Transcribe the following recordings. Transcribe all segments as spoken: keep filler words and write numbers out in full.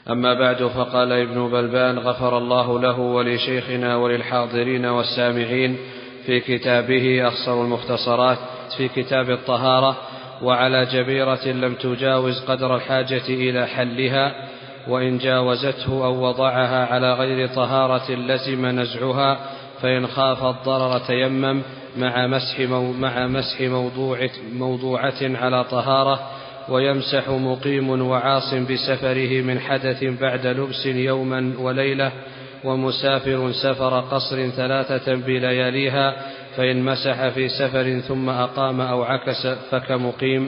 أما بعد، فقال ابن بلبان غفر الله له ولشيخنا وللحاضرين والسامعين في كتابه أخصر المختصرات في كتاب الطهارة: وعلى جبيرة لم تجاوز قدر الحاجة إلى حلها، وإن جاوزته أو وضعها على غير طهارة لزم نزعها، فإن خاف الضرر تيمم مع مسح, مو مع مسح موضوع موضوعة على طهارة. ويمسح مقيم وعاص بسفره من حدث بعد لبس يوما وليلة، ومسافر سفر قصر ثلاثة بلياليها، فإن مسح في سفر ثم أقام أو عكس فكمقيم.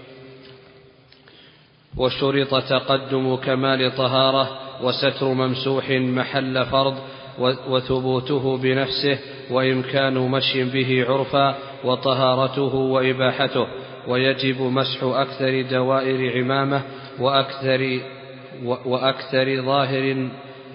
وشرط تقدم كمال طهارة وستر ممسوح محل فرض وثبوته بنفسه وإمكان مشي به عرفا وطهارته وإباحته. ويجب مسح أكثر دوائر عمامة وأكثر, وأكثر ظاهر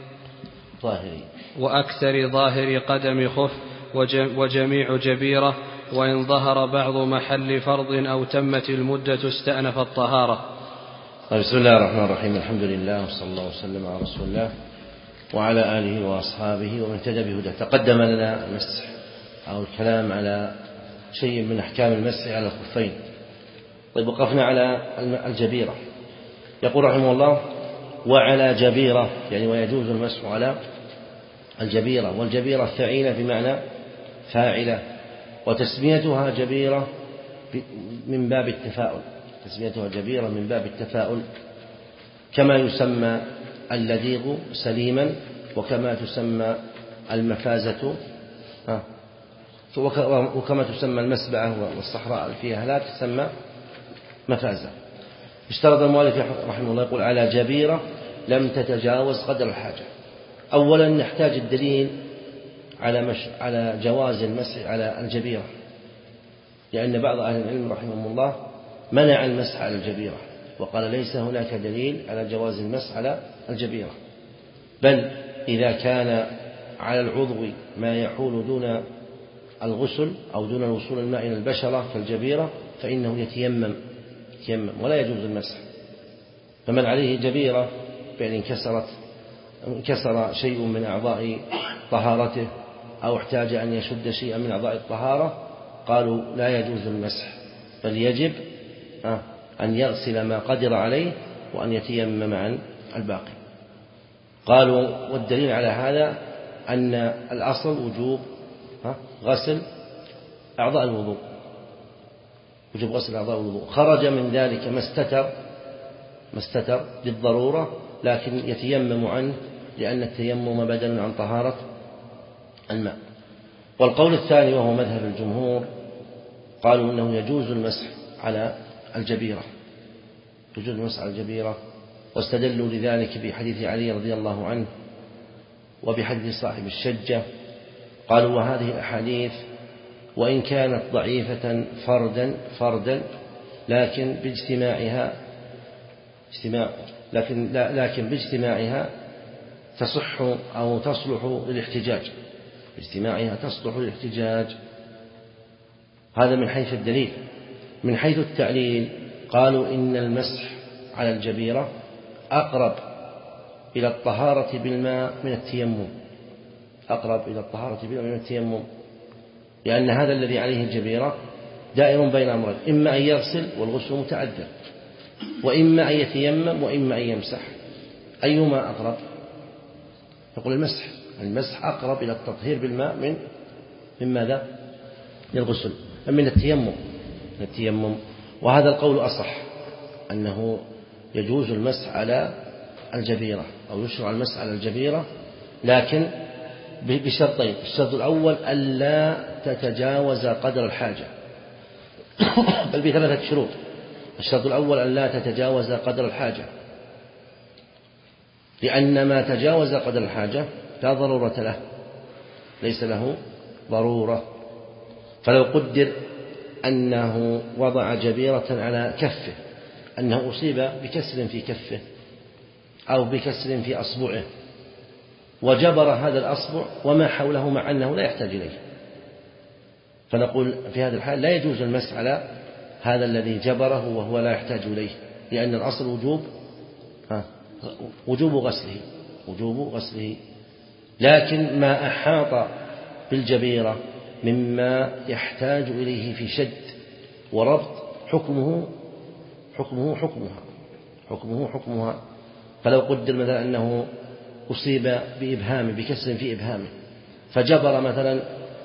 وأكثر ظاهر قدم خف وجميع جبيرة، وإن ظهر بعض محل فرض أو تمت المدة استأنف الطهارة. بسم الله الرحمن الرحيم. الحمد لله وصلى الله وسلم على رسول الله وعلى آله وأصحابه ومن اهتدى بهداه. تقدم لنا المسح أو الكلام على شيء من أحكام المسح على الخفين. طيب، وقفنا على الجبيرة. يقول رحمه الله: وعلى جبيرة، يعني ويجوز المسح على الجبيرة. والجبيرة فعيلة بمعنى فاعلة، وتسميتها جبيرة من باب التفاؤل، تسميتها جبيرة من باب التفاؤل، كما يسمى اللذيغ سليما، وكما تسمى المفازة وكما تسمى المسبعة والصحراء فيها لا تسمى مفازة. اشترط المؤلف رحمه الله يقول: على جبيرة لم تتجاوز قدر الحاجة. أولا نحتاج الدليل على, مش على جواز المسح على الجبيرة، لأن بعض أهل العلم رحمه الله منع المسح على الجبيرة وقال ليس هناك دليل على جواز المسح على الجبيرة، بل إذا كان على العضو ما يحول دون الغسل أو دون الوصول الماء إلى البشرة كالجبيرة فإنه يتيمم يتيمم ولا يجوز المسح. فمن عليه جبيرة بأن انكسرت انكسر شيء من أعضاء طهارته أو احتاج أن يشد شيئا من أعضاء الطهارة قالوا لا يجوز المسح، بل يجب أن يغسل ما قدر عليه وأن يتيمم عن الباقي. قالوا والدليل على هذا أن الأصل وجوب غسل أعضاء الوضوء، وجوب غسل أعضاء الوضوء. خرج من ذلك ما استتر ما استتر للضرورة، لكن يتيمم عنه لأن التيمم بدل عن طهارة الماء. والقول الثاني وهو مذهب الجمهور قالوا إنه يجوز المسح على الجبيرة، يجوز المسح على الجبيرة، واستدلوا لذلك بحديث علي رضي الله عنه وبحديث صاحب الشجة. قالوا وهذه الأحاديث وإن كانت ضعيفة فردا فردا لكن باجتماعها اجتماع لكن لكن باجتماعها تصح أو تصلح للاحتجاج، باجتماعها تصلح للاحتجاج. هذا من حيث الدليل. من حيث التعليل قالوا إن المسح على الجبيرة أقرب إلى الطهارة بالماء من التيمم، أقرب إلى الطهارة بالماء من التيمم، لأن هذا الذي عليه الجبيرة دائر بين أمرين: إما أن يغسل والغسل متعذر، وإما أن يتيمم، وإما أن يمسح. أيهما أقرب؟ يقول المسح المسح أقرب إلى التطهير بالماء من من ماذا؟ من الغسل، من التيمم من التيمم. وهذا القول أصح، أنه يجوز المسح على الجبيرة أو يشرع المسح على الجبيرة، لكن بشرطين: الشرط الأول ألا تتجاوز قدر الحاجة، بل بثلاثة شروط. الشرط الأول ألا تتجاوز قدر الحاجة، لأن ما تجاوز قدر الحاجة لا ضرورة له، ليس له ضرورة. فلو قدر أنه وضع جبيرة على كفه، أنه أصيب بكسر في كفه أو بكسر في أصبعه وجبر هذا الأصبع وما حوله مع أنه لا يحتاج إليه، فنقول في هذا الحال لا يجوز المسح على هذا الذي جبره وهو لا يحتاج إليه، لأن الأصل وجوب وجوب غسله وجوب غسله لكن ما أحاط بالجبيرة مما يحتاج إليه في شد وربط حكمه حكمه حكمها حكمه حكمها فلو قدر مثلا أنه أصيب بإبهامه بكسر في إبهامه فجبر مثلا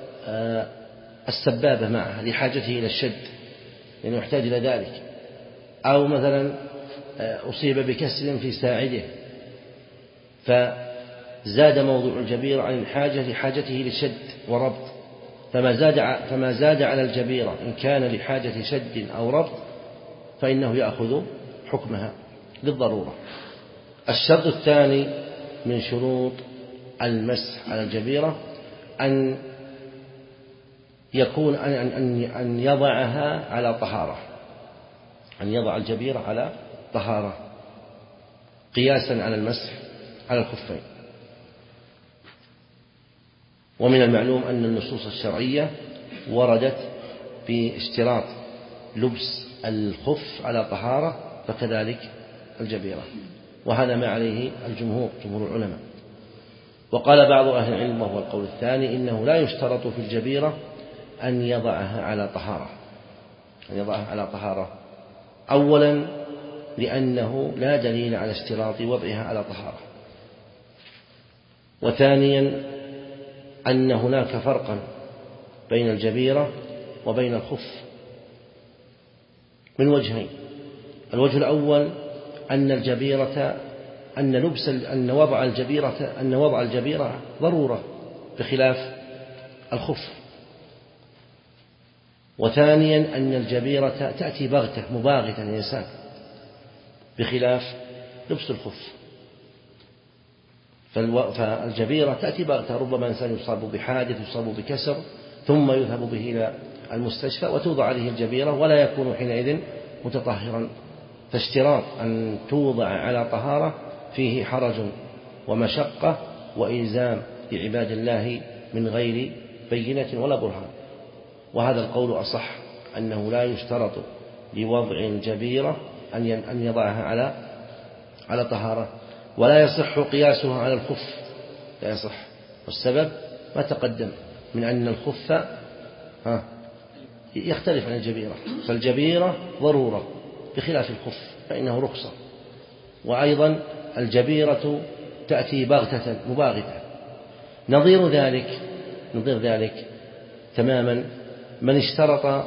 السبابة معه لحاجته إلى الشد لأنه يحتاج إلى ذلك أو مثلا أصيب بكسر في ساعده فزاد موضوع الجبيرة عن الحاجة لحاجته للشد وربط فما زاد فما زاد على الجبيرة إن كان لحاجة شد أو ربط فإنه يأخذ حكمها للضرورة. الشرط الثاني من شروط المسح على الجبيرة أن يكون أن أن يضعها على طهارة أن يضع الجبيرة على طهارة قياسا على المسح على الخفين. ومن المعلوم أن النصوص الشرعية وردت باشتراط لبس الخف على طهارة فكذلك الجبيرة وهذا ما عليه الجمهور جمهور العلماء. وقال بعض أهل العلم وهو القول الثاني إنه لا يشترط في الجبيرة أن يضعها على طهارة أن يضعها على طهارة أولا لأنه لا دليل على اشتراط وضعها على طهارة وثانيا أن هناك فرقا بين الجبيرة وبين الخف من وجهين. الوجه الأول أن الجبيرة أن لبس أن وضع الجبيرة أن وضع الجبيرة ضرورة بخلاف الخف وثانيا أن الجبيرة تأتي بغتة مباغتة الإنسان بخلاف لبس الخف فالجبيرة تأتي بغتة ربما إنسان يصاب بحادث يصاب بكسر ثم يذهب به إلى المستشفى وتوضع عليه الجبيرة ولا يكون حينئذ متطهرا فاشتراط أن توضع على طهارة فيه حرج ومشقة وإلزام لعباد الله من غير بينة ولا برهان. وهذا القول أصح أنه لا يشترط لوضع الجبيرة أن يضعها على على طهارة ولا يصح قياسها على الخف لا يصح والسبب ما تقدم من أن الخف يختلف عن الجبيرة فالجبيرة ضرورة بخلاف الخف فإنه رخصة وأيضا الجبيرة تأتي بغتة مباغتة. نظير ذلك نظير ذلك تماما من اشترط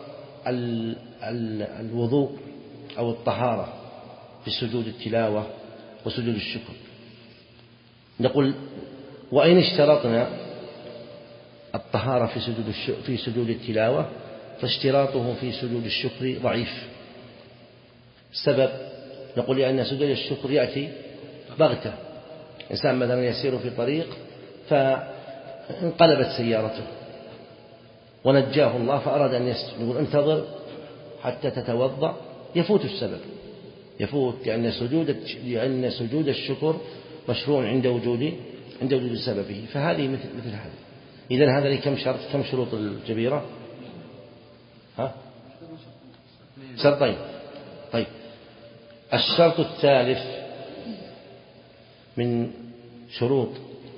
الوضوء أو الطهارة في سجود التلاوة وسجود الشكر. نقول وإن اشترطنا الطهارة في سجود في سجود التلاوة فاشتراطه في سجود الشكر ضعيف. السبب نقول لأن سجود الشكر يأتي بغتة إنسان مثلا يسير في طريق فانقلبت سيارته ونجاه الله فأراد أن يسجد نقول انتظر حتى تتوضأ يفوت السبب يفوت لأن سجود لأن سجود الشكر مشروع عند وجود عند وجود سببه فهذه مثل مثل هذا. إذن هذا كم شرط كم شروط الجبيرة؟ ها شرطين. طيب الشرط الثالث من شروط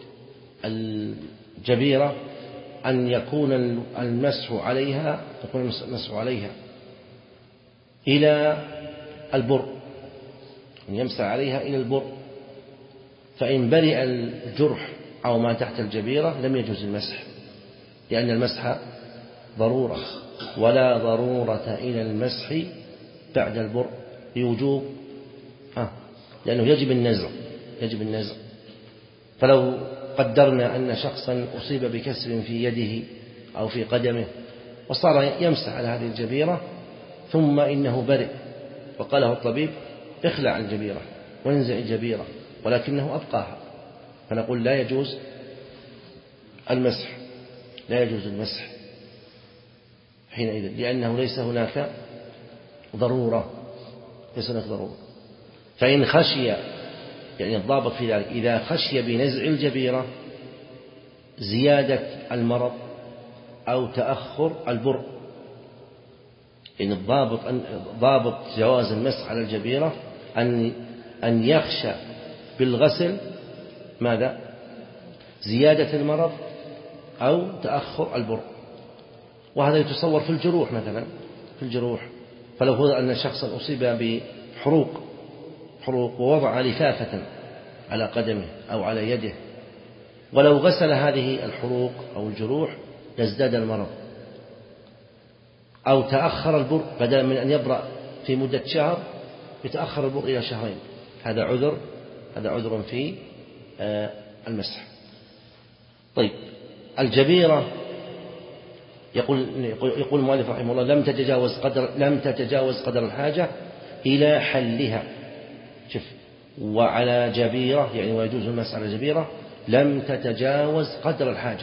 الجبيرة أن يكون المسح عليها يكون المسح عليها إلى البر أن يمسح عليها إلى البر فإن برئ الجرح أو ما تحت الجبيرة لم يجوز المسح لأن المسح ضرورة ولا ضرورة إلى المسح بعد البر لوجوب آه لأنه يجب النزع يجب النزع. فلو قدرنا أن شخصا أصيب بكسر في يده أو في قدمه وصار يمسح على هذه الجبيرة ثم إنه برئ وقاله الطبيب اخلع الجبيرة وانزع الجبيرة ولكنه أبقاها فنقول لا يجوز المسح لا يجوز المسح حينئذ لأنه ليس هناك ضرورة ليس هناك ضرورة. فإن خشي يعني الضابط في ذلك إذا خشي بنزع الجبيرة زيادة المرض أو تأخر البر إن الضابط ضابط جواز المسح على الجبيرة أن أن يخشى بالغسل ماذا؟ زيادة المرض أو تأخر البر. وهذا يتصور في الجروح مثلا، في الجروح فلو هو أن شخصا أصيب بحروق حروق ووضع لفافة على قدمه أو على يده، ولو غسل هذه الحروق أو الجروح يزداد المرض، أو تأخر البر بدلا من أن يبرأ في مدة شهر يتأخر البر إلى شهرين، هذا عذر هذا عذر في المسح. طيب الجبيرة يقول يقول المؤلف رحمه الله لم تتجاوز قدر لم تتجاوز قدر الحاجة إلى حلها. شوف، وعلى جبيرة يعني ويجوز المسح على جبيرة لم تتجاوز قدر الحاجة،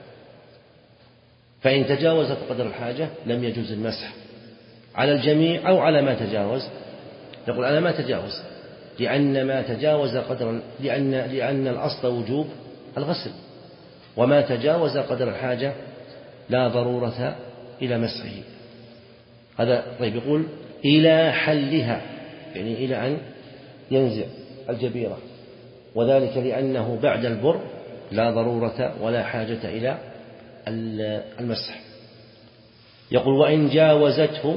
فإن تجاوزت قدر الحاجة لم يجوز المسح على الجميع أو على ما تجاوز. نقول على ما تجاوز لأن ما تجاوز قدر لأن لأن الأصل وجوب الغسل، وما تجاوز قدر الحاجة لا ضرورة إلى مسحه. هذا طيب. يقول إلى حلها يعني إلى أن ينزع الجبيرة، وذلك لأنه بعد البر لا ضرورة ولا حاجة إلى المسح. يقول وإن جاوزته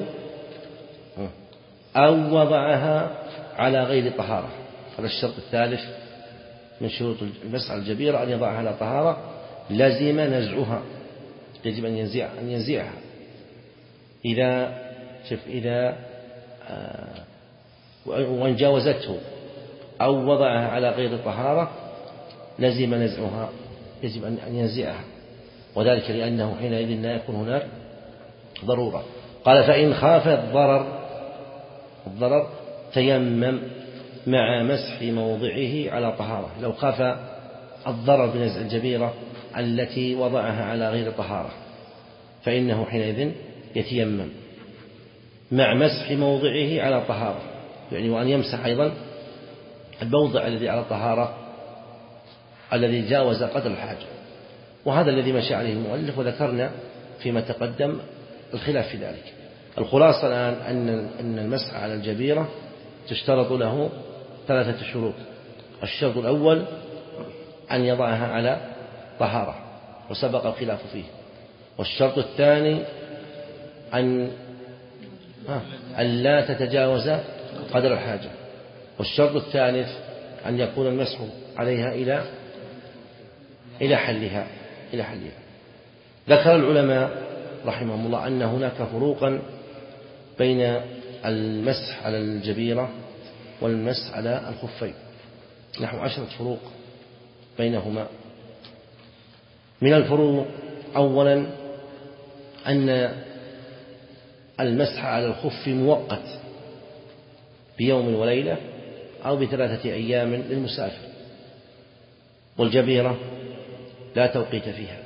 أو وضعها على غير طهارة. هذا الشرط الثالث من شروط المسح على الجبيرة، أن يضعها على طهارة لزم نزعها، يجب أن ينزع أن ينزعها. إذا شوف إذا آه وإن جاوزته أو وضعها على غير طهارة لزم نزعها، يجب أن ينزعها، وذلك لأنه حينئذ لا يكون هناك ضرورة. قال فإن خاف الضرر الضرر تيمم مع مسح موضعه على طهارة. لو خاف الضرر بنزع الجبيرة التي وضعها على غير طهارة فإنه حينئذ يتيمم مع مسح موضعه على طهارة، يعني وأن يمسح أيضا الموضع الذي على طهارة الذي جاوز قدر الحاجة. وهذا الذي مشى عليه المؤلف، وذكرنا فيما تقدم الخلاف في ذلك. الخلاصة الآن أن أن المسح على الجبيرة تشترط له ثلاثة شروط. الشرط الأول أن يضعها على طهارة وسبق الخلاف فيه، والشرط الثاني أن أن لا تتجاوز قدر الحاجة، والشرط الثالث أن يكون المسح عليها إلى إلى حلها إلى حلها. ذكر العلماء رحمهم الله أن هناك فروقا بين المسح على الجبيرة والمسح على الخفين، نحو عشرة فروق بينهما. من الفروق أولا أن المسح على الخف مؤقت بيوم وليلة أو بثلاثة أيام للمسافر، والجبيرة لا توقيت فيها.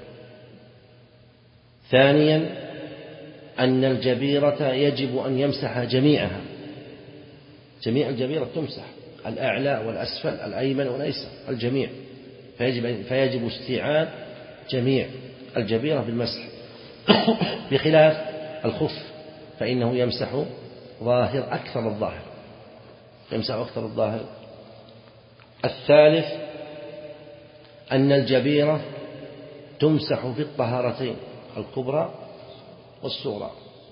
ثانيا أن الجبيرة يجب أن يمسح جميعها، جميع الجبيرة تمسح، الأعلى والأسفل الأيمن والأيسر الجميع، فيجب, فيجب استيعاب جميع الجبيرة بالمسح، بخلاف الخف فإنه يمسح ظاهر أكثر الظاهر يمسح أكثر الظاهر. الثالث أن الجبيرة تمسح في الطهارتين الكبرى والصغرى،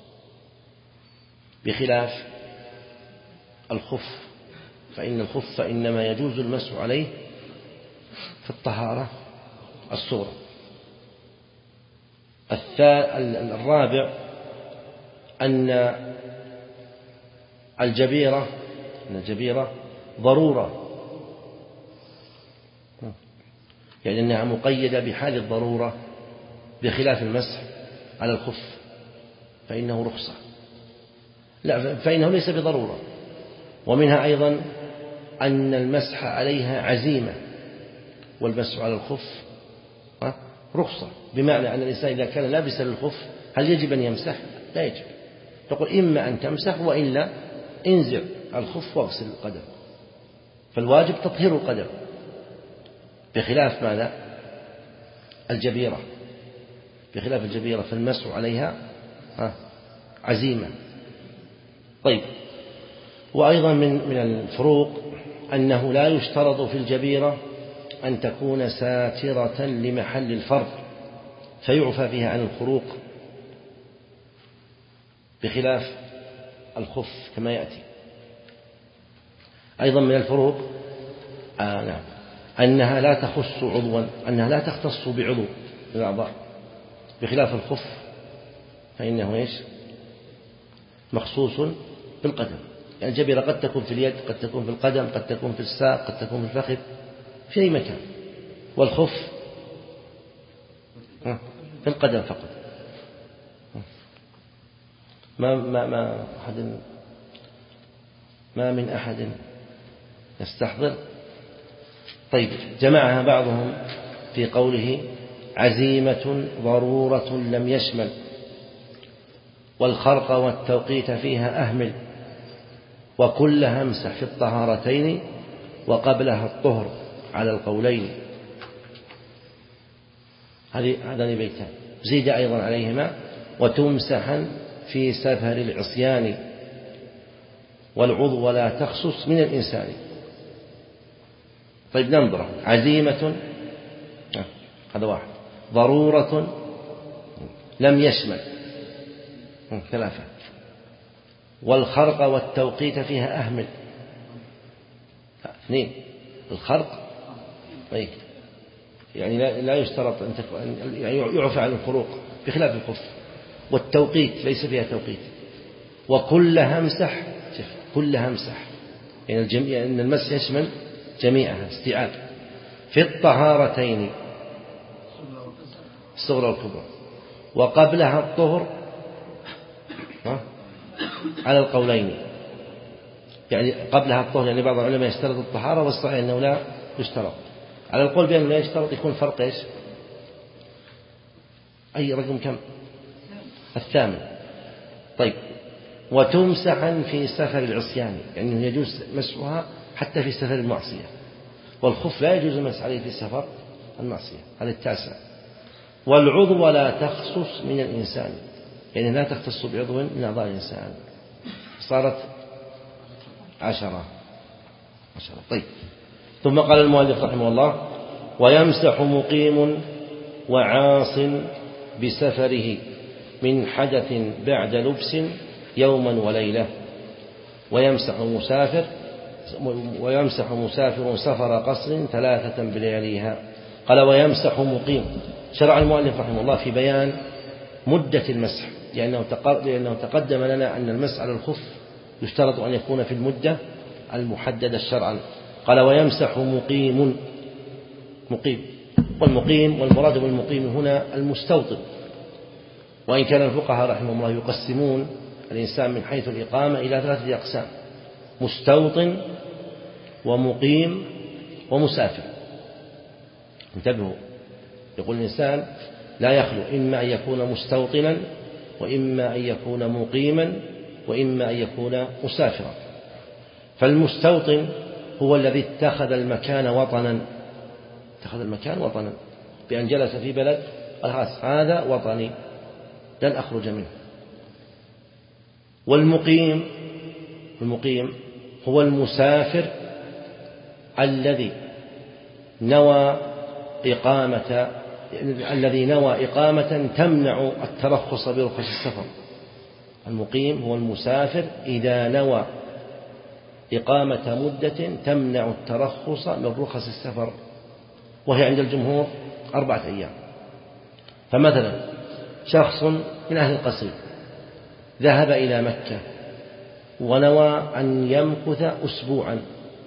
بخلاف الخف فإن الخف إنما يجوز المسح عليه في الطهارة الصغرى. الرابع أن الجبيرة أن الجبيرة ضرورة، يعني أنها مقيدة بحال الضرورة، بخلاف المسح على الخف فإنه رخصة، لا فإنه ليس بضرورة. ومنها أيضا أن المسح عليها عزيمة، والمسح على الخف رخصة، بمعنى أن الإنسان إذا كان لابسا للخف هل يجب أن يمسح؟ لا يجب، تقول إما أن تمسح وإلا انزع الخف واغسل القدم، فالواجب تطهير القدم، بخلاف ماذا؟ الجبيرة بخلاف الجبيرة فالمسح عليها عزيمة. طيب، وأيضا من من الفروق أنه لا يشترط في الجبيرة أن تكون ساترة لمحل الفرض فيعفى فيها عن الخروق، بخلاف الخف كما يأتي. أيضا من الفروق آه نعم أنها لا تخص عضوا، أنها لا تختص بعضو من الأعضاء، بخلاف الخف فإنه إيش مخصوص بالقدم. يعني الجبيرة قد تكون في اليد، قد تكون في القدم، قد تكون في الساق، قد تكون في الفخذ، في أي مكان. والخف في القدم فقط. ما ما ما أحد ما من أحد يستحضر. طيب، جمعها بعضهم في قوله عزيمة ضرورة لم يشمل، والخرق والتوقيت فيها أهمل، وكلها امسح في الطهارتين وقبلها الطهر على القولين. هذان بيتان. زيد أيضا عليهما وتمسحا في سفر العصيان، والعضو لا تخصص من الإنسان. طيب ننظر. عزيمة هذا واحد، ضرورة لم يشمل ثلاثة، والخرق والتوقيت فيها أهمل اثنين. الخرق طيب يعني لا يشترط أن يعني يعفى عن الخروق بخلاف الخف. والتوقيت ليس فيها توقيت. وكلها امسح، كلها امسح يعني الجميع، أن المسح يشمل جميعها استيعاب. في الطهارتين الصغرى والكبرى، وقبلها الطهر على القولين. يعني قبلها الطهر، يعني بعض العلماء يشترط الطهارة، والصحيح أنه لا يشترط. على القول بأنه لا يشترط يكون فرق إيش؟ أي رقم كم؟ الثامن. طيب، وتمسحا في سفر العصيان، يعني يجوز مسحها حتى في سفر المعصية. والخف لا يجوز المسح عليه في سفر المعصية، هذا التاسع. والعضو لا تخصص من الإنسان، يعني لا تختص بعضو من أعضاء الإنسان. صارت عشرة عشرة. طيب، ثم قال المؤلف رحمه الله ويمسح مقيم وعاص بسفره من حدث بعد لبس يوما وليلة. ويمسح مسافر ويمسح مسافر سفر قصر ثلاثة بلياليها. قال ويمسح مقيم. شرع المؤلف رحمه الله في بيان مدة المسح، لأنه تقدم لنا أن المسح على الخف يشترط أن يكون في المدة المحددة شرعا. قال ويمسح مقيم، مقيم، والمقيم والمراد بالمقيم هنا المستوطن. وإن كان الفقهاء رحمهم الله يقسمون الإنسان من حيث الإقامة إلى ثلاثة أقسام: مستوطن ومقيم ومسافر. انتبهوا، يقول الإنسان لا يخلو إما أن يكون مستوطنا، وإما أن يكون مقيما، وإما أن يكون مسافرا. فالمستوطن هو الذي اتخذ المكان وطنا، اتخذ المكان وطنا بأن جلس في بلد قال هذا وطني لن أخرج منه. والمقيم المقيم هو المسافر الذي نوى إقامة الذي نوى إقامة تمنع الترخص برخص السفر. المقيم هو المسافر إذا نوى إقامة مدة تمنع الترخص من رخص السفر، وهي عند الجمهور أربعة أيام. فمثلا شخص من أهل القصيم ذهب إلى مكة ونوى أن يمكث أسبوعا،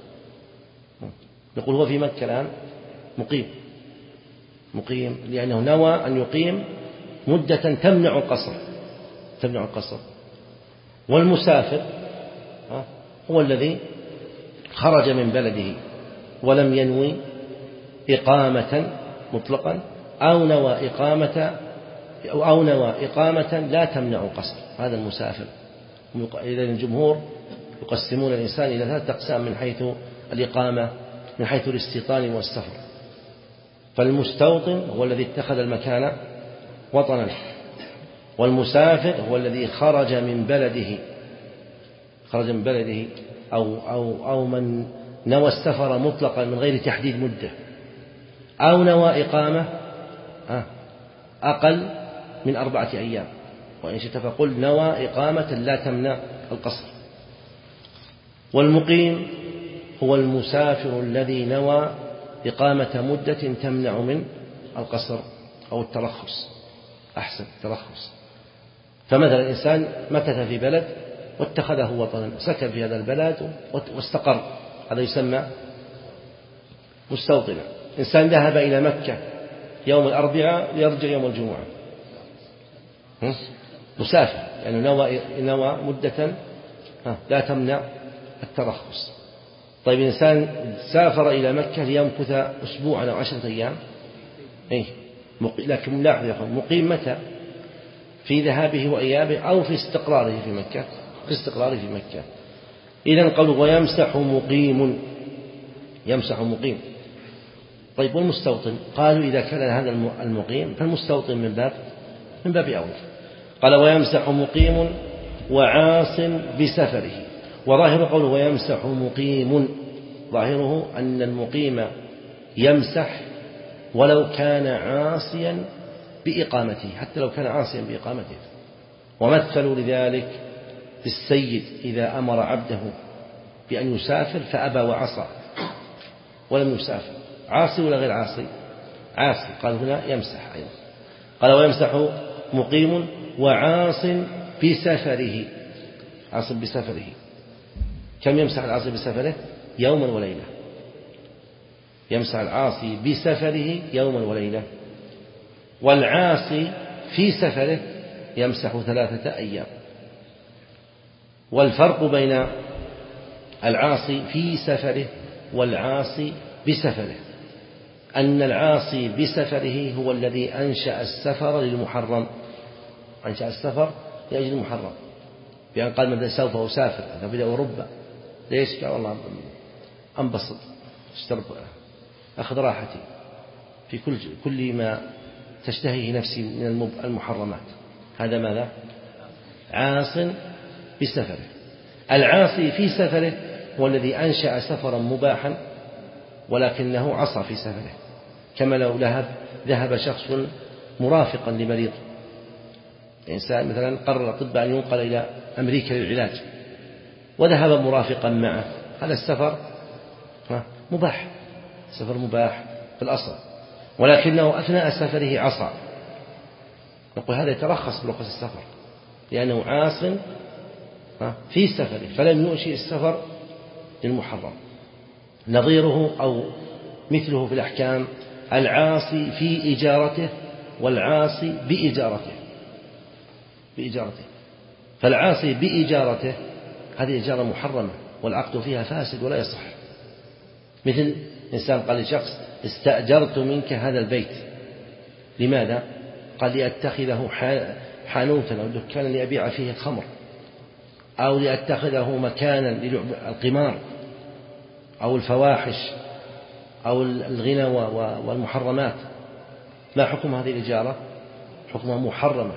نقول هو في مكة الآن مقيم، مقيم لأنه نوى أن يقيم مدة تمنع القصر تمنع القصر. والمسافر هو الذي خرج من بلده ولم ينوي إقامة مطلقا، أو نوى إقامة أو نوى إقامة لا تمنع القصر، هذا المسافر. إذا الجمهور يقسمون الإنسان إلى ثلاثة أقسام من حيث الإقامة، من حيث الاستيطان والسفر. فالمستوطن هو الذي اتخذ المكان وطنا، والمسافر هو الذي خرج من بلده خرج من بلده أو أو أو من نوى السفر مطلقا من غير تحديد مدة، أو نوى إقامة أقل من أربعة أيام، وإن شئت فقل نوى إقامة لا تمنع القصر. والمقيم هو المسافر الذي نوى إقامة مدة تمنع من القصر أو الترخص، أحسن الترخص. فمثلا الإنسان مكث في بلد واتخذه وطنا، سكن في هذا البلد واستقر، هذا يسمى مستوطنا. إنسان ذهب إلى مكة يوم الأربعاء ليرجع يوم الجمعة، مسافر، يعني نوى نوى مدة لا تمنع الترخص. طيب إنسان سافر إلى مكة ليمكث أسبوعا أو عشرة أيام، إيه؟ لكن ملاحظ يا أخوان، مقيم متى؟ في ذهابه وإيابه أو في استقراره في مكة؟ في استقراره في مكة. إذن قالوا ويمسح مقيم، يمسح مقيم. طيب والمستوطن؟ قالوا إذا كان هذا المقيم فالمستوطن من باب من باب أول. قال ويمسح مقيم وعاص بسفره. وظاهر قوله ويمسح مقيم، ظاهره أن المقيم يمسح ولو كان عاصيا بإقامته، حتى لو كان عاصيا بإقامته. ومثلوا لذلك بالسيد إذا أمر عبده بأن يسافر فأبى وعصى ولم يسافر، عاصي ولا غير عاصي؟ عاصي. قال هنا يمسح أيضا. قال ويمسح مقيم وعاص بسفره، عاص بسفره. كم يمسح العاصي بسفره؟ يوما وليلة. يمسح العاصي بسفره يوما وليلة، والعاصي في سفره يمسح ثلاثة أيام. والفرق بين العاصي في سفره والعاصي بسفره أن العاصي بسفره هو الذي أنشأ السفر للمحرم، أنشأ السفر لأجل المحرم، بأن قال مثلا سوف أسافر فبدأ أوروبا. ليش؟ قال والله أنبسط، اشترب، أخذ راحتي في كل كل ما تشتهيه نفسي من المحرمات. هذا ماذا؟ عاص بسفره. العاصي في سفره هو الذي أنشأ سفرا مباحا ولكنه عصى في سفره، كما لو ذهب ذهب شخص مرافقا لمريض. إنسان مثلا قرر الطب أن ينقل إلى أمريكا للعلاج وذهب مرافقا معه، هذا السفر مباح، سفر مباح في الأصل، ولكنه أثناء سفره عصى. نقول هذا يترخص برخص السفر لأنه عاص في سفره فلم يؤشي السفر للمحرم. نظيره أو مثله في الأحكام العاصي في إجارته والعاصي بإجارته بإجارته فالعاصي بإجارته هذه إجارة محرمة والعقد فيها فاسد ولا يصح. مثل إنسان قال لشخص استأجرت منك هذا البيت، لماذا؟ قال لأتخذه حانوتا أو دكانا لأبيع فيه الخمر، أو لأتخذه مكانا للعب القمار أو الفواحش أو الغنى والمحرمات. ما حكم هذه الإجارة؟ حكمها محرمة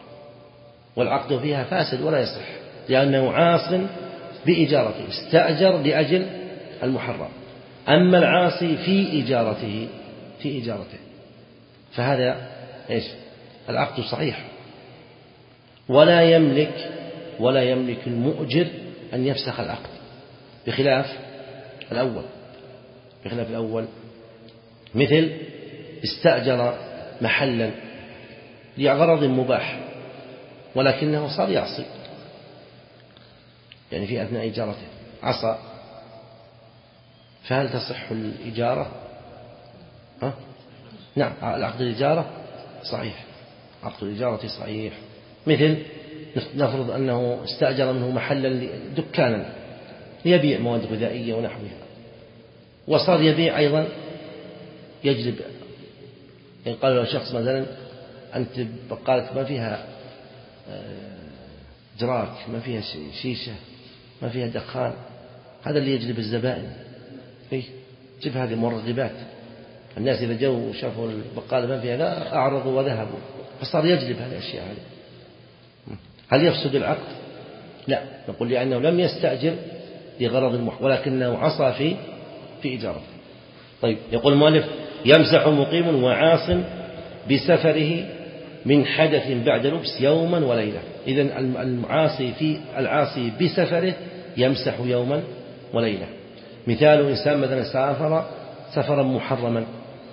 والعقد فيها فاسد ولا يصح، لأنه عاص بإجارته، استأجر لأجل المحرم. أما العاصي في إجارته في إجارته فهذا إيش؟ العقد صحيح، ولا يملك ولا يملك المؤجر أن يفسخ العقد، بخلاف الأول بخلاف الأول مثل استأجر محلا لغرض مباح ولكنه صار يعصي، يعني في أثناء إجارته عصى، فهل تصح الإجارة؟ ها؟ نعم، العقد الإجارة صحيح، عقد الإجارة صحيح. مثل نفرض أنه استأجر منه محلا دكانا ليبيع مواد غذائية ونحوها، وصار يبيع أيضا يجلب، يعني قال له شخص مثلا أنت بقالة ما فيها جراك، ما فيها شيشة، ما فيها دخان، هذا اللي يجلب الزبائن، إيه؟ جيب هذه مرغبات. الناس إذا جو وشافوا البقالة ما فيها لا أعرضوا وذهبوا، فصار يجلب هذه الأشياء هذه. هل يفسد العقد؟ لا، نقول لأنه لم يستأجر لغرض المح ولكنه عصى في في إجارته. طيب يقول المؤلف يمسح مقيم وعاص بسفره من حدث بعد لبس يوما وليلة. إذن المعاصي في العاصي بسفره يمسح يوما وليلة. مثال إنسان مثلا سافر سفرا محرما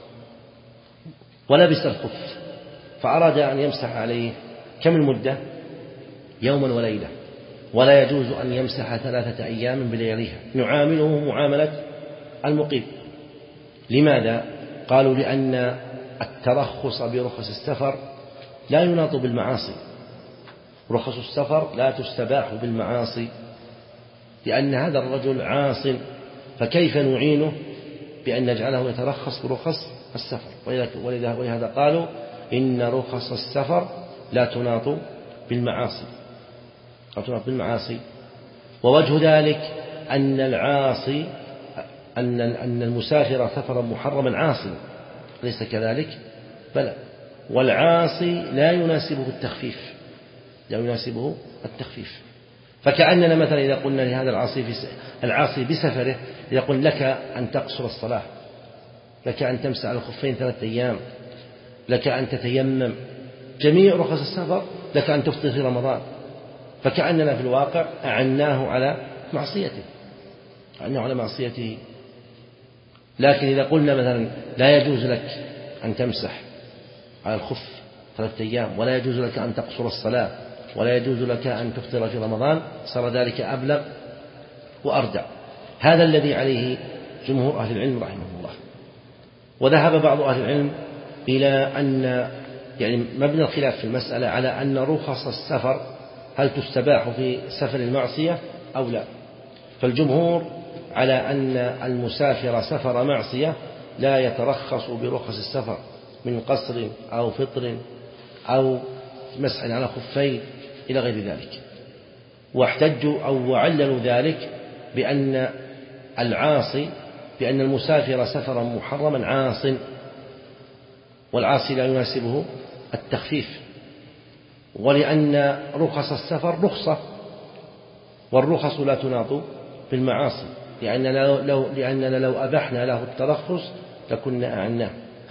ولبس الخف فأراد أن يمسح عليه، كم المدة؟ يوما وليلة، ولا يجوز أن يمسح ثلاثة أيام بلياليها، نعامله معاملة المقيم. لماذا؟ قالوا لأن الترخص برخص السفر لا يناط بالمعاصي، رخص السفر لا تستباح بالمعاصي، لأن هذا الرجل عاص، فكيف نعينه بأن نجعله يترخص برخص السفر؟ ولهذا قالوا إن رخص السفر لا تناط بالمعاصي لا تناط بالمعاصي. ووجه ذلك أن العاصي أن أن المسافر سفرا محرما عاصي، ليس كذلك؟ بلى، والعاصي لا يناسبه التخفيف لا يناسبه التخفيف. فكأننا مثلا إذا قلنا لهذا العاصي في العاصي بسفره يقول لك أن تقصر الصلاة، لك أن تمسح على الخفين ثلاثة أيام، لك أن تتيمم، جميع رخص السفر، لك أن تفطر في رمضان. فكأننا في الواقع أعناه على معصيته أعناه على معصيته. لكن إذا قلنا مثلا لا يجوز لك أن تمسح على الخف ثلاثة أيام، ولا يجوز لك أن تقصر الصلاة، ولا يجوز لك أن تفطر في رمضان، صار ذلك أبلغ وأردع. هذا الذي عليه جمهور أهل العلم رحمه الله. وذهب بعض أهل العلم إلى أن يعني مبنى الخلاف في المسألة على أن رخص السفر هل تستباح في سفر المعصية أو لا. فالجمهور على أن المسافر سفر معصية لا يترخص برخص السفر من قصر أو فطر أو مسح على خفين إلى غير ذلك. واحتجوا أو وعللوا ذلك بأن العاصي بأن المسافر سفرا محرما عاص، والعاصي لا يناسبه التخفيف، ولأن رخص السفر رخصة، والرخص لا تناط بالمعاصي، لأننا لو, لأننا لو أبحنا له الترخص لكنا أعناه.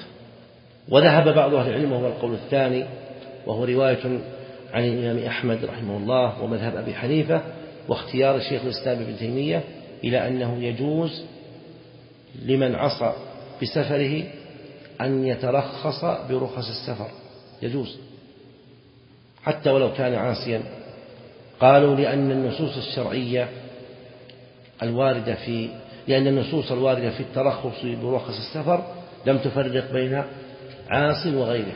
وذهب بعض أهل العلم وهو القول الثاني، وهو رواية عن الإمام أحمد رحمه الله ومذهب أبي حنيفة واختيار الشيخ الإسلام ابن تيمية، إلى أنه يجوز لمن عصى بسفره أن يترخص برخص السفر، يجوز حتى ولو كان عاصيا. قالوا لأن النصوص الشرعية الواردة في لأن النصوص الواردة في الترخص برخص السفر لم تفرق بين عاص وغيره،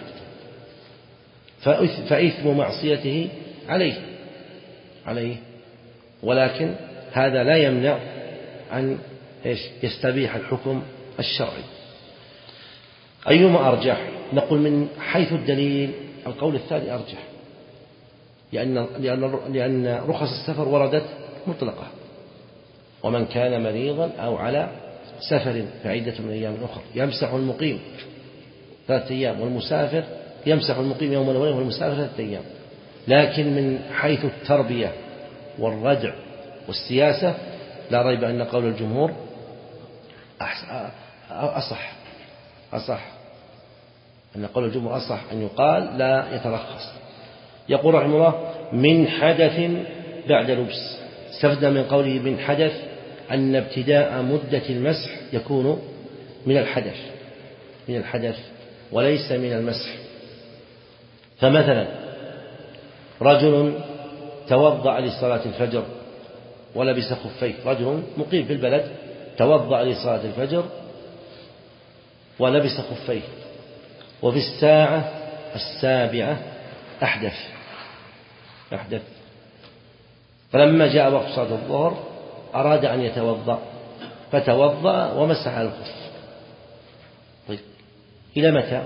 فإثم معصيته عليه عليه ولكن هذا لا يمنع أن يستبيح الحكم الشرعي. أيما أرجح؟ نقول من حيث الدليل القول الثاني أرجح، لأن لأن لأن رخص السفر وردت مطلقة، ومن كان مريضا أو على سفر فعدة من أيام أخرى. يمسح المقيم ثلاثة أيام والمسافر يمسح المقيم يوما وليلة والمسافر ثلاثة أيام. لكن من حيث التربية والردع والسياسة لا ريب أن قول الجمهور أصح أصح أن قول الجمهور أصح أن يقال لا يترخص. يقول رحمه الله من حدث بعد لبس، استفدنا من قوله من حدث أن ابتداء مدة المسح يكون من الحدث من الحدث وليس من المسح. فمثلا رجل توضأ لصلاة الفجر ولبس خفيه، رجل مقيم في البلد توضأ لصلاة الفجر ولبس خفيه، وفي الساعة السابعة أحدث أحدث فلما جاء وقت صلاة الظهر أراد أن يتوضأ فتوضأ ومسح على الخف. طيب إلى متى؟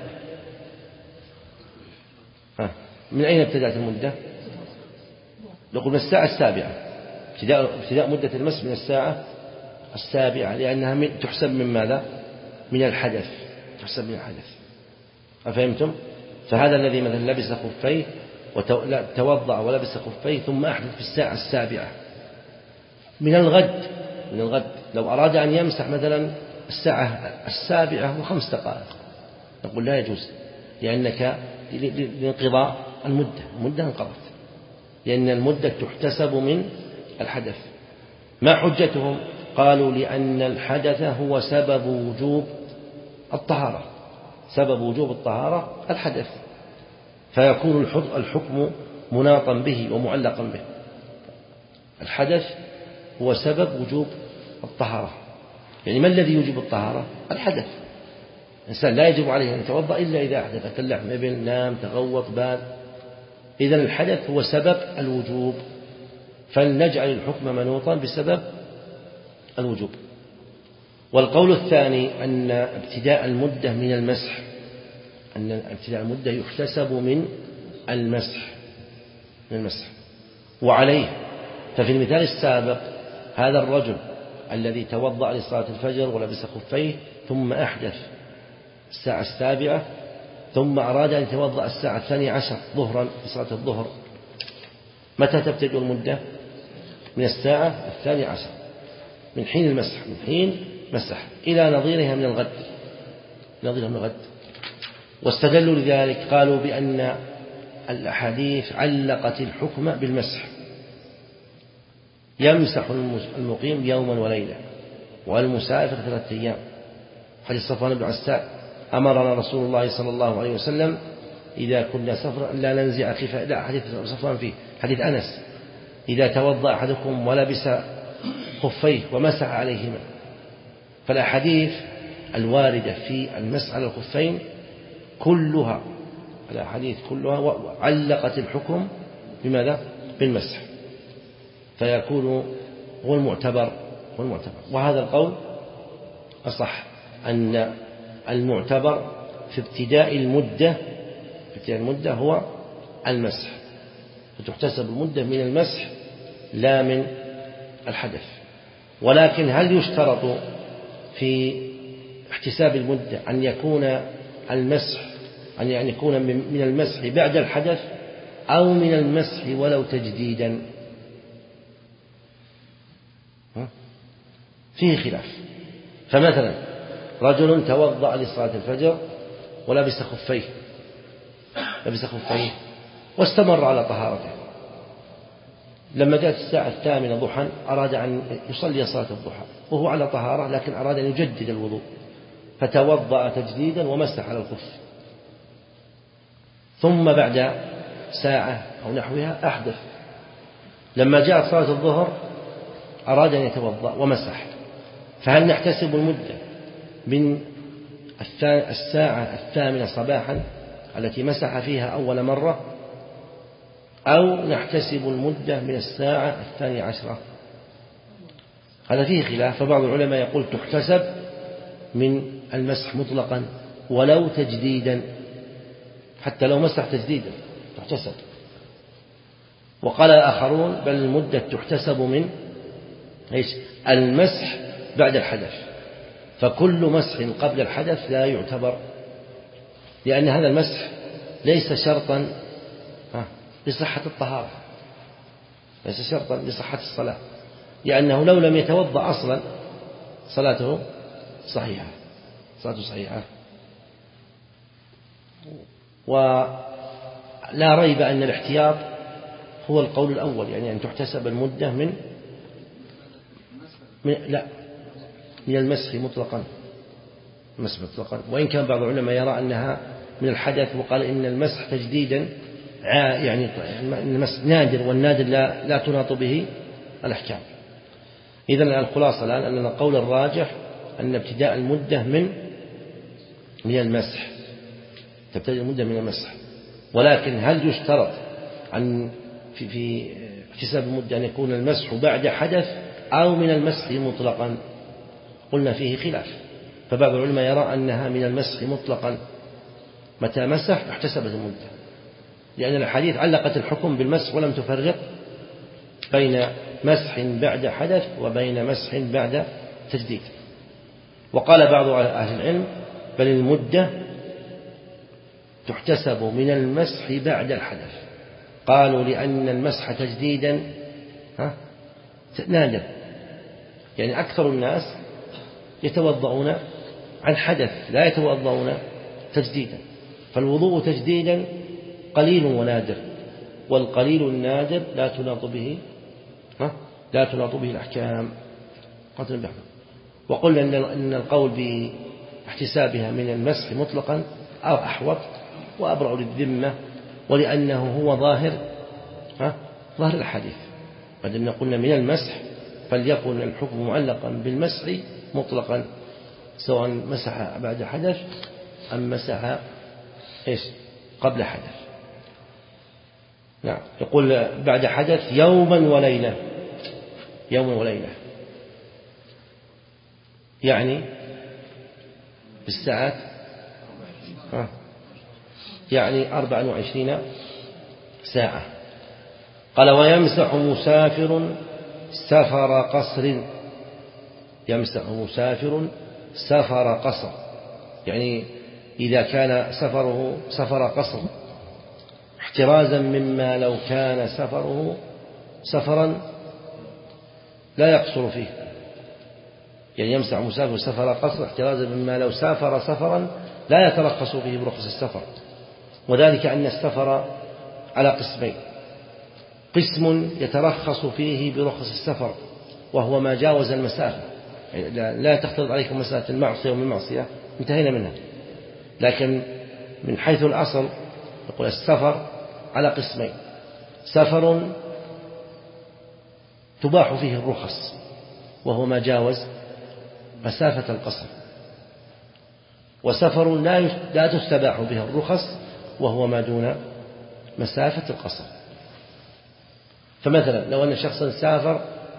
ها. من أين ابتدأت المدة؟ نقول من الساعة السابعة، ابتداء ابتداء مدة المسح من الساعة السابعة، لأنها من تحسب من ماذا؟ من الحدث تحسب من الحدث. أفهمتم؟ فهذا الذي مثلا لبس خفيه وتوضأ ولبس خفيه ثم أحدث في الساعة السابعة من الغد من الغد. لو أراد أن يمسح مثلا الساعة السابعة وخمس دقائق نقول لا يجوز، لأنك لانقضاء المدة، المدة انقضت، لأن المدة تحتسب من الحدث. ما حجتهم؟ قالوا لأن الحدث هو سبب وجوب الطهارة، سبب وجوب الطهارة الحدث، فيكون الحكم مناطا به ومعلقا به. الحدث هو سبب وجوب الطهارة، يعني ما الذي يوجب الطهارة؟ الحدث. الإنسان لا يجب عليه أن يتوضأ إلا إذا أحدث كاللحم، ابن، نام، تغوط، بال. إذن الحدث هو سبب الوجوب، فلنجعل الحكم منوطا بسبب الوجوب. والقول الثاني أن ابتداء المدة من المسح، أن ابتداء المدة يحتسب من المسح، من المسح. وعليه ففي المثال السابق هذا الرجل الذي توضأ لصلاة الفجر ولبس خفيه ثم أحدث الساعة السابعة ثم أراد أن يتوضأ الساعة الثانية عشر ظهرا لصلاة الظهر، متى تبتدئ المدة؟ من الساعة الثانية عشر، من حين المسح، من حين مسح إلى نظيرها من الغد، نظيرها من الغد. واستدلوا لذلك قالوا بأن الأحاديث علقت الحكم بالمسح، يمسح المقيم يوما وليلة والمسافر ثلاثة أيام. حديث صفوان بن عسال أمرنا رسول الله صلى الله عليه وسلم إذا كنا سفرا لا ننزع خفاف، لا حديث صفوان فيه حديث أنس إذا توضأ أحدكم ولبس خفيه ومسح عليهما. فالأحاديث الواردة في المسح على الخفين كلها، الأحاديث كلها علقت الحكم بماذا؟ بالمسح، فيكون هو المعتبر، هو المعتبر. وهذا القول أصح، أن المعتبر في ابتداء المدة، في ابتداء المدة هو المسح، فتحتسب المدة من المسح لا من الحدث. ولكن هل يشترط في احتساب المدة أن يكون المسح أن يكون من المسح بعد الحدث أو من المسح ولو تجديدا؟ فيه خلاف. فمثلا رجل توضأ لصلاة الفجر ولبس خفيه، لبس خفيه واستمر على طهارته، لما جاءت الساعة الثامنة ضحى أراد أن يصلي صلاة الضحى وهو على طهارة، لكن أراد أن يجدد الوضوء فتوضأ تجديدا ومسح على الخف، ثم بعد ساعة أو نحوها أحدث، لما جاءت صلاة الظهر أراد أن يتوضأ ومسح. فهل نحتسب المدة من الساعة الثامنة صباحا التي مسح فيها أول مرة، أو نحتسب المدة من الساعة الثانية عشرة؟ هذا فيه خلاف. فبعض العلماء يقول تحتسب من المسح مطلقا ولو تجديدا، حتى لو مسح تجديدا تحتسب. وقال آخرون بل المدة تحتسب من إيش؟ المسح بعد الحدث، فكل مسح قبل الحدث لا يعتبر، لأن هذا المسح ليس شرطا لصحة الطهارة، ليس شرطا لصحة الصلاة، لأنه لو لم يتوضأ أصلا صلاته صحيحة، صلاته صحيحة. ولا ريب أن الاحتياط هو القول الأول، يعني أن تحتسب المدة من, من لا من المسح مطلقا، المسح مطلقا. وإن كان بعض العلماء يرى أنها من الحدث، وقال إن المسح تجديدا يعني المسح نادر، والنادر لا, لا تناط به الأحكام. إذن الخلاصة الآن أن القول الراجح أن ابتداء المدة من من المسح، تبتدئ المدة من المسح. ولكن هل يشترط أن في, في احتساب المدة أن يكون المسح بعد حدث أو من المسح مطلقا؟ قلنا فيه خلاف. فبعض العلماء يرى أنها من المسح مطلقا، متى مسح احتسبت المدة، لأن الحديث علقت الحكم بالمسح ولم تفرق بين مسح بعد حدث وبين مسح بعد تجديد. وقال بعض أهل العلم بل المدة تحتسب من المسح بعد الحدث، قالوا لأن المسح تجديدا نادر، يعني أكثر الناس يتوضؤون عن حدث لا يتوضؤون تجديدا، فالوضوء تجديدا قليل ونادر، والقليل النادر لا تناط به لا تناط به الأحكام. وقلنا أن القول باحتسابها من المسح مطلقا أو أحوط وأبرأ للذمة، ولأنه هو ظاهر ظاهر الحديث. بعد قلنا من المسح فليكن الحكم معلقا بالمسح مطلقا، سواء مسح بعد حدث أم مسح إيش قبل حدث. نعم. يقول بعد حدث يوما وليلة، يوما وليلة يعني بالساعات يعني أربع وعشرين ساعة. قال ويمسح مسافر سفر قصر، يمسح مسافر سفر قصر، يعني إذا كان سفره سفر قصر احترازا مما لو كان سفره سفرا لا يقصر فيه، يعني يمسح مسافر سفر قصر احترازا مما لو سافر سفرا لا يترخص فيه برخص السفر. وذلك أن السفر على قسمين: قسم يترخص فيه برخص السفر وهو ما جاوز المسافة، يعني لا تختلط عليكم مسألة المعصية ومن المعصية انتهينا منها، لكن من حيث الأصل يقول السفر على قسمين: سفر تباح فيه الرخص وهو ما جاوز مسافة القصر، وسفر لا تستباح به الرخص وهو ما دون مسافة القصر. فمثلا لو أن شخصا سافر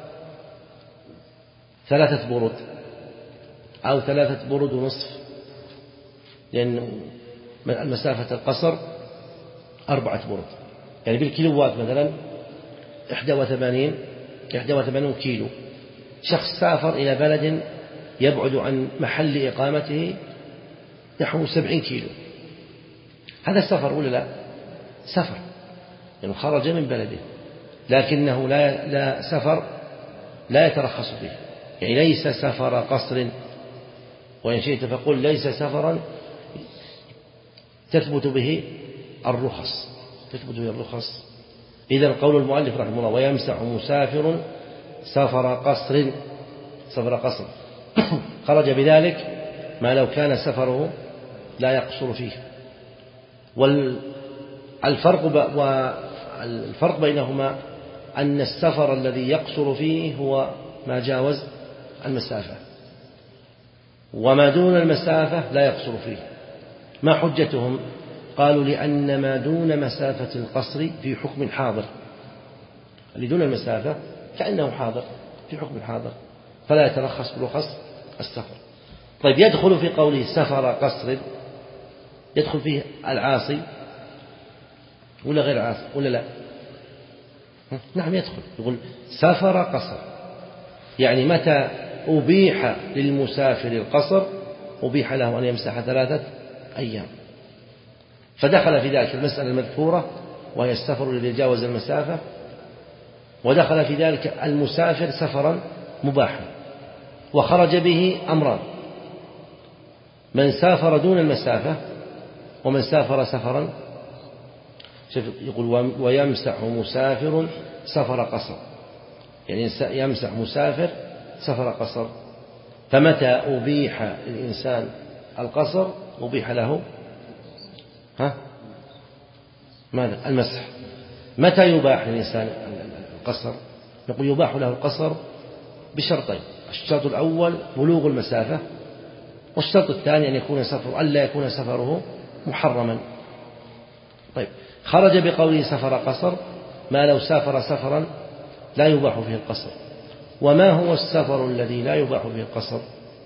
ثلاثة برود أو ثلاثة برود ونصف، لأن المسافة القصر أربعة برود، يعني بالكيلوات مثلا إحدى وثمانين إحدى وثمانين كيلو. شخص سافر إلى بلد يبعد عن محل إقامته نحو سبعين كيلو، هذا سفر ولا لا؟ سفر، يعني خرج من بلده، لكنه لا, لا سفر لا يترخص فيه، يعني ليس سفر قصر، وإن شئت فقل ليس سفرا تثبت به الرخص تثبت به الرخص. إذا قول المؤلف رحمه الله ويمسح مسافر سفر قصر سفر قصر خرج بذلك ما لو كان سفره لا يقصر فيه. والفرق والفرق بينهما أن السفر الذي يقصر فيه هو ما جاوز المسافة، وما دون المسافة لا يقصر فيه. ما حجتهم؟ قالوا لأن ما دون مسافة القصر في حكم حاضر، اللي دون المسافة كأنه حاضر في حكم حاضر فلا يترخص برخص السفر. طيب يدخل في قوله سفر قصر يدخل فيه العاصي ولا غير عاصي ولا لا؟ نعم يدخل. يقول سفر قصر، يعني متى أبيح للمسافر القصر أبيح له أن يمسح ثلاثة أيام، فدخل في ذلك المسألة المذكورة وهي السفر الذي جاوز المسافة، ودخل في ذلك المسافر سفرا مباحا، وخرج به أمران: من سافر دون المسافة ومن سافر سفرا. يقول ويمسح مسافر سفر قصر، يعني يمسح مسافر سفر قصر. فمتى أبيح الإنسان القصر أبيح له ها ماذا؟ المسح. متى يباح للإنسان القصر؟ نقول يباح له القصر بشرطين: الشرط الأول بلوغ المسافة، والشرط الثاني أن يكون سفر ألا يكون سفره محرما. طيب خرج بقوله سفر قصر ما لو سافر سفرا لا يباح فيه القصر. وما هو السفر الذي لا يباح فيه القصر؟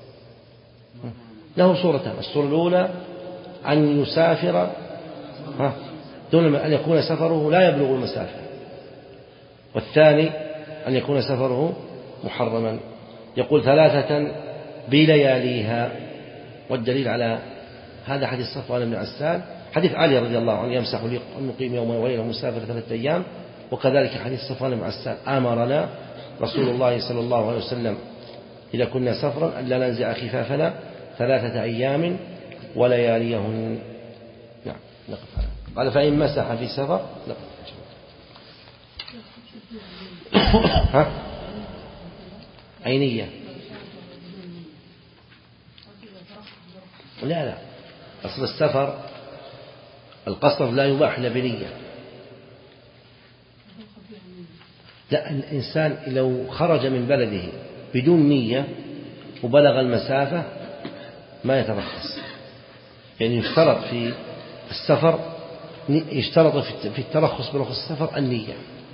له صورتان: الصورة الأولى أن يسافر دون أن يكون سفره لا يبلغ المسافة، والثاني أن يكون سفره محرما. يقول ثلاثة بلياليها، والدليل على هذا حديث صفوان بن عسال، حديث علي رضي الله عنه يمسح المقيم يوم وليلة مسافر ثلاثة أيام، وكذلك حديث صفوان بن عسال: أمرنا رسول الله صلى الله عليه وسلم إذا كنا سفرا ألا ننزع خفافنا ثلاثة أيام ولياليهن. نعم نقف على قال فإن مسح في سفر نقف. ها عينية لا لا أصل السفر القصر لا يباح إلا بنية. لا الإنسان لو خرج من بلده بدون نية وبلغ المسافة ما يترخص. يعني يشترط في السفر يشترط في الترخص برخص السفر النية.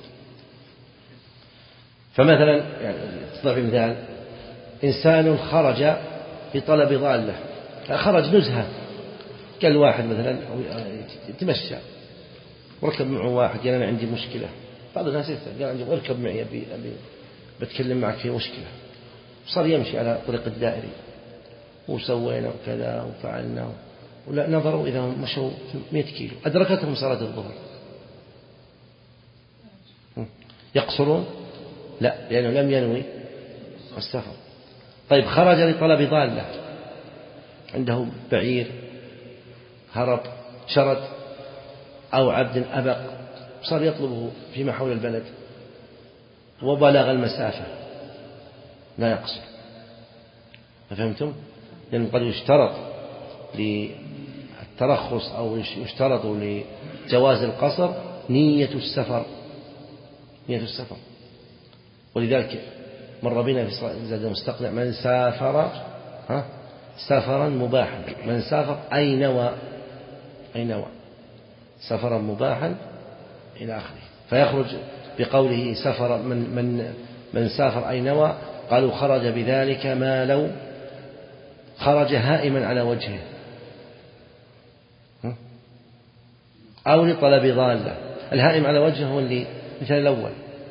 فمثلا يعني تضرب مثال إنسان خرج لطلب ضالة خرج نزهة قال واحد مثلا يتمشى وركب معه واحد قال أنا عندي مشكلة. بعض الناس يسأل قال عندي اركب معي أبي أبي بتكلم معك في مشكلة. صار يمشي على طريق الدائري وسوينا وكذا وفعلنا ولا نظروا إذا مشوا مئة كيلو أدركتهم صلاة الظهر يقصرون؟ لا لأنه لم ينوي السفر. طيب خرج لطلب ضالة عنده بعير هرب شرد أو عبد أبق صار يطلبه فيما حول البلد وبلغ المسافة لا يقصر. فهمتم؟ لأنه قد يشترط للترخص أو يشترط لجواز القصر نية السفر نية السفر. ولذلك مر بنا في زاد المستقنع من سافر ها سفرا مباحا من سافر أي نوى أي نوى سفرا مباحا إلى آخره. فيخرج بقوله سفر من من من سافر أي نوى قالوا خرج بذلك ما لو خرج هائما على وجهه أو لطلب ضالة. الهائم على وجهه هو اللي مثل الأول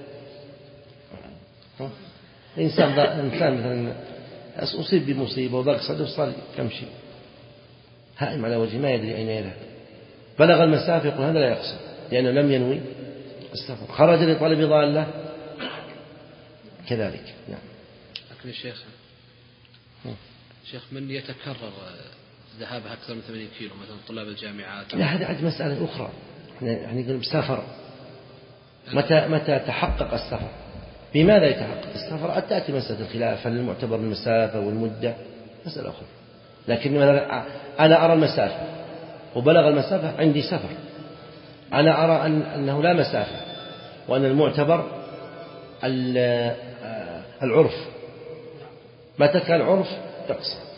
إنسان إنسان مثلا أصيب بمصيبة وضاق صدره صار يمشي هائم على وجهه ما يدري أين يذهب بلغ المسافة يقول هذا لا يقصر لأنه لم ينوي السفر. خرج لطلب ضالة كذلك. نعم. لكن الشيخ شيخ من يتكرر ذهابها أكثر من ثمانين كيلو مثلا طلاب الجامعات لا هذه عاد مسألة أخرى. يعني نقول بسفر متى متى تحقق السفر بماذا يتحقق السفر؟ تأتي مسألة الخلاف هل المعتبر المسافة والمدة مسألة أخرى. لكن مثلا أنا أرى المسافة وبلغ المسافة عندي سفر. أنا أرى أن أنه لا مسافة وأن المعتبر العرف. متى كان العرف تقصر